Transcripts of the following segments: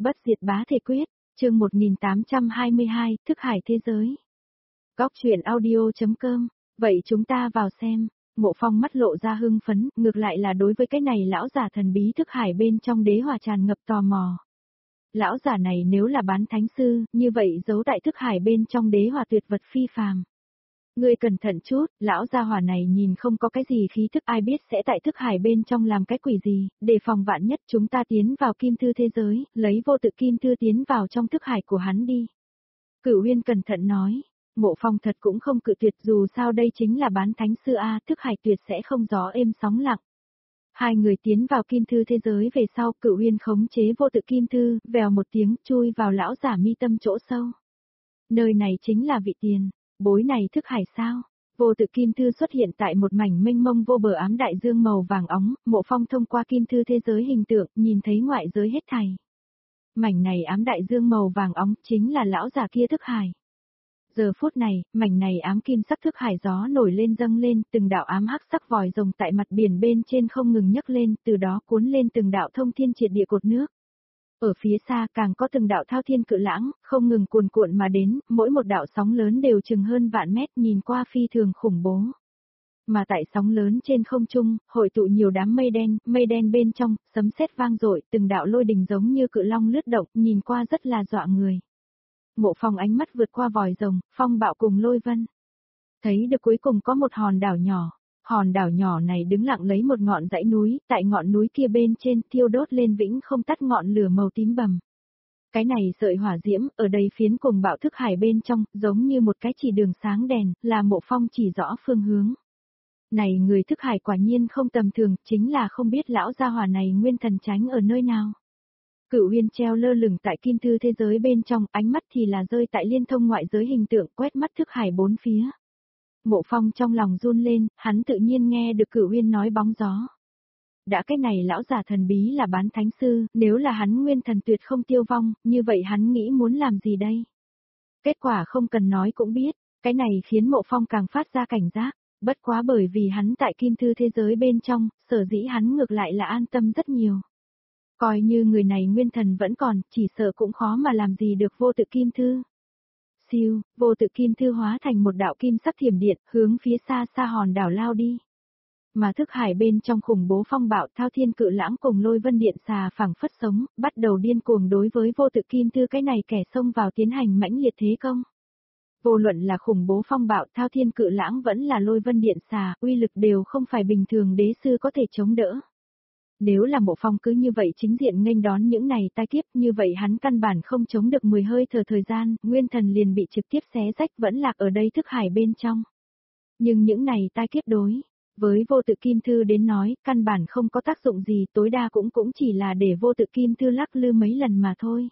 Bất diệt bá thể quyết, chương 1822, thức hải thế giới. Góc truyện audio.com, vậy chúng ta vào xem. Mộ Phong mắt lộ ra hưng phấn, ngược lại là đối với cái này lão giả thần bí thức hải bên trong đế hỏa tràn ngập tò mò. Lão giả này nếu là bán thánh sư, như vậy giấu tại thức hải bên trong đế hỏa tuyệt vật phi phàm. Ngươi cẩn thận chút, lão gia hỏa này nhìn không có cái gì khí thức, ai biết sẽ tại thức hải bên trong làm cái quỷ gì, để phòng vạn nhất chúng ta tiến vào kim thư thế giới, lấy vô tự kim thư tiến vào trong thức hải của hắn đi. Cửu Uyên cẩn thận nói, Mộ Phong thật cũng không cự tuyệt, dù sao đây chính là bán thánh sư A, thức hải tuyệt sẽ không gió êm sóng lặng. Hai người tiến vào kim thư thế giới về sau, Cửu Uyên khống chế vô tự kim thư, vèo một tiếng chui vào lão giả mi tâm chỗ sâu. Nơi này chính là vị tiền. Bối này thức hải sao? Vô tự kim thư xuất hiện tại một mảnh mênh mông vô bờ ám đại dương màu vàng óng, Mộ Phong thông qua kim thư thế giới hình tượng, nhìn thấy ngoại giới hết thảy. Mảnh này ám đại dương màu vàng óng chính là lão già kia thức hải. Giờ phút này, mảnh này ám kim sắc thức hải gió nổi lên dâng lên, từng đạo ám hắc sắc vòi rồng tại mặt biển bên trên không ngừng nhấc lên, từ đó cuốn lên từng đạo thông thiên triệt địa cột nước. Ở phía xa càng có từng đạo thao thiên cự lãng, không ngừng cuồn cuộn mà đến, mỗi một đạo sóng lớn đều chừng hơn vạn mét, nhìn qua phi thường khủng bố. Mà tại sóng lớn trên không trung, hội tụ nhiều đám mây đen bên trong, sấm sét vang dội, từng đạo lôi đình giống như cự long lướt động, nhìn qua rất là dọa người. Mộ Phong ánh mắt vượt qua vòi rồng, phong bạo cùng lôi vân. Thấy được cuối cùng có một hòn đảo nhỏ. Hòn đảo nhỏ này đứng lặng lấy một ngọn dãy núi, tại ngọn núi kia bên trên thiêu đốt lên vĩnh không tắt ngọn lửa màu tím bầm. Cái này sợi hỏa diễm, ở đây phiến cùng bạo thức hải bên trong, giống như một cái chỉ đường sáng đèn, là Mộ Phong chỉ rõ phương hướng. Này người thức hải quả nhiên không tầm thường, chính là không biết lão gia hỏa này nguyên thần tránh ở nơi nào. Cửu Uyên treo lơ lửng tại kim thư thế giới bên trong, ánh mắt thì là rơi tại liên thông ngoại giới hình tượng, quét mắt thức hải bốn phía. Mộ Phong trong lòng run lên, hắn tự nhiên nghe được Cửu Uyên nói bóng gió. Đã cái này lão giả thần bí là bán thánh sư, nếu là hắn nguyên thần tuyệt không tiêu vong, như vậy hắn nghĩ muốn làm gì đây? Kết quả không cần nói cũng biết, cái này khiến Mộ Phong càng phát ra cảnh giác, bất quá bởi vì hắn tại kim thư thế giới bên trong, sở dĩ hắn ngược lại là an tâm rất nhiều. Coi như người này nguyên thần vẫn còn, chỉ sợ cũng khó mà làm gì được vô tự kim thư. Siêu, vô tự kim thư hóa thành một đạo kim sắc thiểm điện, hướng phía xa xa hòn đảo lao đi. Mà thức hải bên trong khủng bố phong bạo thao thiên cự lãng cùng lôi vân điện xà phẳng phất sống, bắt đầu điên cuồng đối với vô tự kim thư cái này kẻ xông vào tiến hành mãnh liệt thế công. Vô luận là khủng bố phong bạo thao thiên cự lãng vẫn là lôi vân điện xà, uy lực đều không phải bình thường đế sư có thể chống đỡ. Nếu là Mộ Phong cứ như vậy chính diện nghênh đón những này tai kiếp, như vậy hắn căn bản không chống được 10 hơi thở thời gian, nguyên thần liền bị trực tiếp xé rách vẫn lạc ở đây thức hải bên trong. Nhưng những này tai kiếp đối với vô tự kim thư đến nói, căn bản không có tác dụng gì, tối đa cũng chỉ là để vô tự kim thư lắc lư mấy lần mà thôi.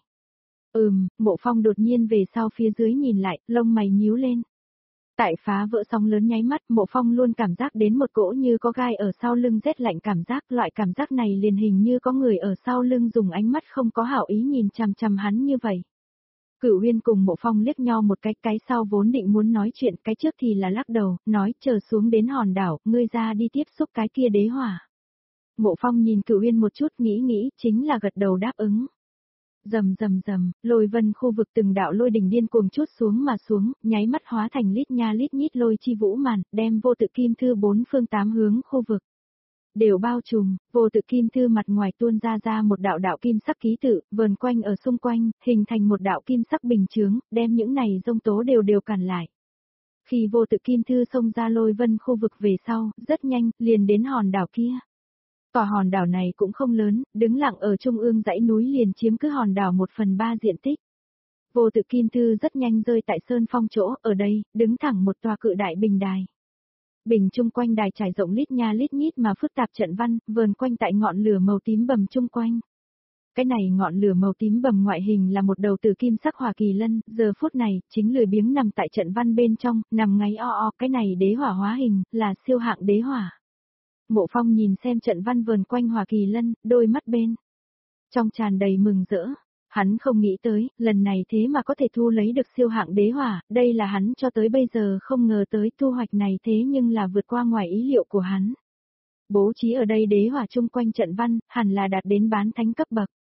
Mộ Phong đột nhiên về sau phía dưới nhìn lại, lông mày nhíu lên. Tại phá vỡ sóng lớn nháy mắt, Mộ Phong luôn cảm giác đến một cỗ như có gai ở sau lưng rét lạnh cảm giác, loại cảm giác này liền hình như có người ở sau lưng dùng ánh mắt không có hảo ý nhìn chằm chằm hắn như vậy. Cửu Uyên cùng Mộ Phong liếc nhau một cái sau vốn định muốn nói chuyện, cái trước thì là lắc đầu, nói chờ xuống đến hòn đảo, ngươi ra đi tiếp xúc cái kia đế hỏa. Mộ Phong nhìn Cửu Uyên một chút nghĩ, chính là gật đầu đáp ứng. Rầm, lôi vân khu vực từng đạo lôi đỉnh điên cuồng chút xuống mà xuống, nháy mắt hóa thành lít nha lít nhít lôi chi vũ màn, đem vô tự kim thư bốn phương tám hướng khu vực đều bao trùm, vô tự kim thư mặt ngoài tuôn ra một đạo kim sắc ký tự, vờn quanh ở xung quanh, hình thành một đạo kim sắc bình chướng, đem những này dông tố đều cản lại. Khi vô tự kim thư xông ra lôi vân khu vực về sau, rất nhanh, liền đến hòn đảo kia. Tòa hòn đảo này cũng không lớn, đứng lặng ở trung ương dãy núi liền chiếm cứ hòn đảo 1/3 diện tích. Vô tự kim thư rất nhanh rơi tại sơn phong chỗ, ở đây, đứng thẳng một tòa cự đại bình đài. Bình chung quanh đài trải rộng lít nha lít nhít mà phức tạp trận văn, vờn quanh tại ngọn lửa màu tím bầm chung quanh. Cái này ngọn lửa màu tím bầm ngoại hình là một đầu tử kim sắc hỏa kỳ lân, giờ phút này, chính lười biếng nằm tại trận văn bên trong, nằm ngáy cái này đế hỏa hóa hình, là siêu hạng đế hỏa. Mộ Phong nhìn xem trận văn vờn quanh hỏa kỳ lân, đôi mắt bên trong tràn đầy mừng rỡ. Hắn không nghĩ tới, lần này thế mà có thể thu lấy được siêu hạng đế hỏa, đây là hắn cho tới bây giờ không ngờ tới thu hoạch này thế nhưng là vượt qua ngoài ý liệu của hắn. Bố trí ở đây đế hỏa chung quanh trận văn, hẳn là đạt đến bán thánh cấp bậc.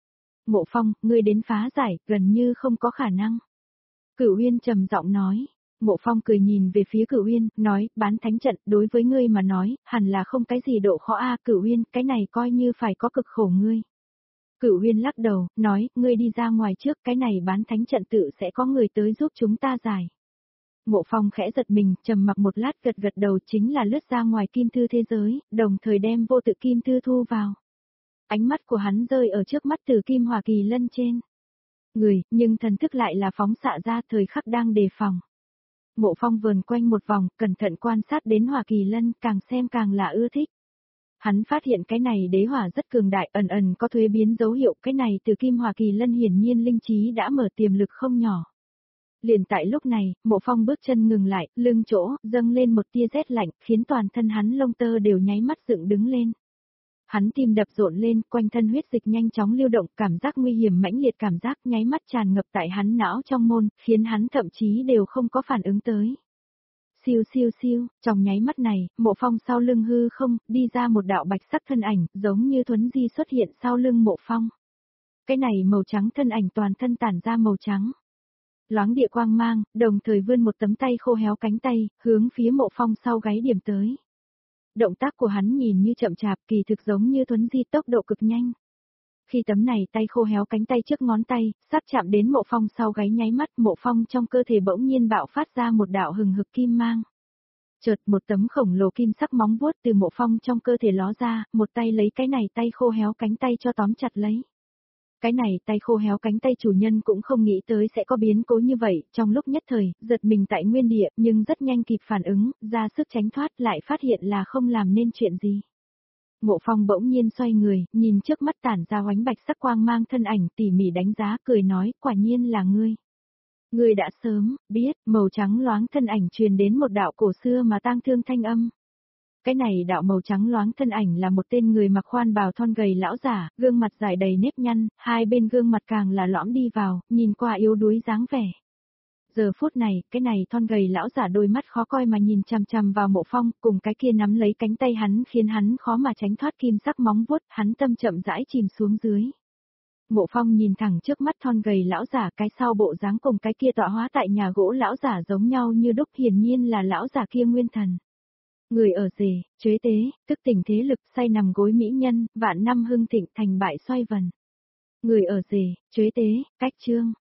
Mộ Phong, ngươi đến phá giải, gần như không có khả năng. Cửu Uyên trầm giọng nói. Mộ Phong cười nhìn về phía Cửu Uyên, nói, bán thánh trận, đối với ngươi mà nói, hẳn là không cái gì độ khó a. Cửu Uyên, cái này coi như phải có cực khổ ngươi. Cửu Uyên lắc đầu, nói, ngươi đi ra ngoài trước, cái này bán thánh trận tự sẽ có người tới giúp chúng ta giải. Mộ Phong khẽ giật mình, trầm mặc một lát gật gật đầu, chính là lướt ra ngoài kim thư thế giới, đồng thời đem vô tự kim thư thu vào. Ánh mắt của hắn rơi ở trước mắt Tử Kim Hỏa Kỳ Lân trên. Người, nhưng thần thức lại là phóng xạ ra, thời khắc đang đề phòng. Mộ Phong vờn quanh một vòng, cẩn thận quan sát đến Hỏa Kỳ Lân, càng xem càng là ưa thích. Hắn phát hiện cái này đế hỏa rất cường đại, ẩn ẩn có thuế biến dấu hiệu, cái này Tử Kim Hỏa Kỳ Lân hiển nhiên linh trí đã mở tiềm lực không nhỏ. Liền tại lúc này, Mộ Phong bước chân ngừng lại, lưng chỗ, dâng lên một tia rét lạnh, khiến toàn thân hắn lông tơ đều nháy mắt dựng đứng lên. Hắn tim đập rộn lên, quanh thân huyết dịch nhanh chóng lưu động, cảm giác nguy hiểm mãnh liệt, cảm giác nháy mắt tràn ngập tại hắn não trong môn, khiến hắn thậm chí đều không có phản ứng tới. Siêu siêu siêu, trong nháy mắt này, Mộ Phong sau lưng hư không, đi ra một đạo bạch sắc thân ảnh, giống như thuấn di xuất hiện sau lưng Mộ Phong. Cái này màu trắng thân ảnh toàn thân tản ra màu trắng. Loáng địa quang mang, đồng thời vươn một tấm tay khô héo cánh tay, hướng phía Mộ Phong sau gáy điểm tới. Động tác của hắn nhìn như chậm chạp, kỳ thực giống như thuấn di, tốc độ cực nhanh. Khi tấm này tay khô héo cánh tay trước ngón tay, sắp chạm đến Mộ Phong sau gáy nháy mắt, Mộ Phong trong cơ thể bỗng nhiên bạo phát ra một đạo hừng hực kim mang. Chợt một tấm khổng lồ kim sắc móng vuốt từ Mộ Phong trong cơ thể ló ra, một tay lấy cái này tay khô héo cánh tay cho tóm chặt lấy. Cái này tay khô héo cánh tay chủ nhân cũng không nghĩ tới sẽ có biến cố như vậy, trong lúc nhất thời, giật mình tại nguyên địa, nhưng rất nhanh kịp phản ứng, ra sức tránh thoát, lại phát hiện là không làm nên chuyện gì. Mộ Phong bỗng nhiên xoay người, nhìn trước mắt tản ra oánh bạch sắc quang mang thân ảnh, tỉ mỉ đánh giá, cười nói, quả nhiên là ngươi. Ngươi đã sớm biết, màu trắng loáng thân ảnh truyền đến một đạo cổ xưa mà tang thương thanh âm. Cái này đạo màu trắng loáng thân ảnh là một tên người mặc khoan bào thon gầy lão giả, gương mặt dài đầy nếp nhăn, hai bên gương mặt càng là lõm đi vào, nhìn qua yếu đuối dáng vẻ. Giờ phút này, cái này thon gầy lão giả đôi mắt khó coi mà nhìn chằm chằm vào Mộ Phong, cùng cái kia nắm lấy cánh tay hắn khiến hắn khó mà tránh thoát kim sắc móng vuốt, hắn tâm chậm rãi chìm xuống dưới. Mộ Phong nhìn thẳng trước mắt thon gầy lão giả, cái sau bộ dáng cùng cái kia tọa hóa tại nhà gỗ lão giả giống nhau như đúc, hiển nhiên là lão giả kia nguyên thần. Người ở rể, chế tế, tức tình thế lực, say nằm gối mỹ nhân, vạn năm hưng thịnh, thành bại xoay vần. Người ở rể, chế tế, cách chương.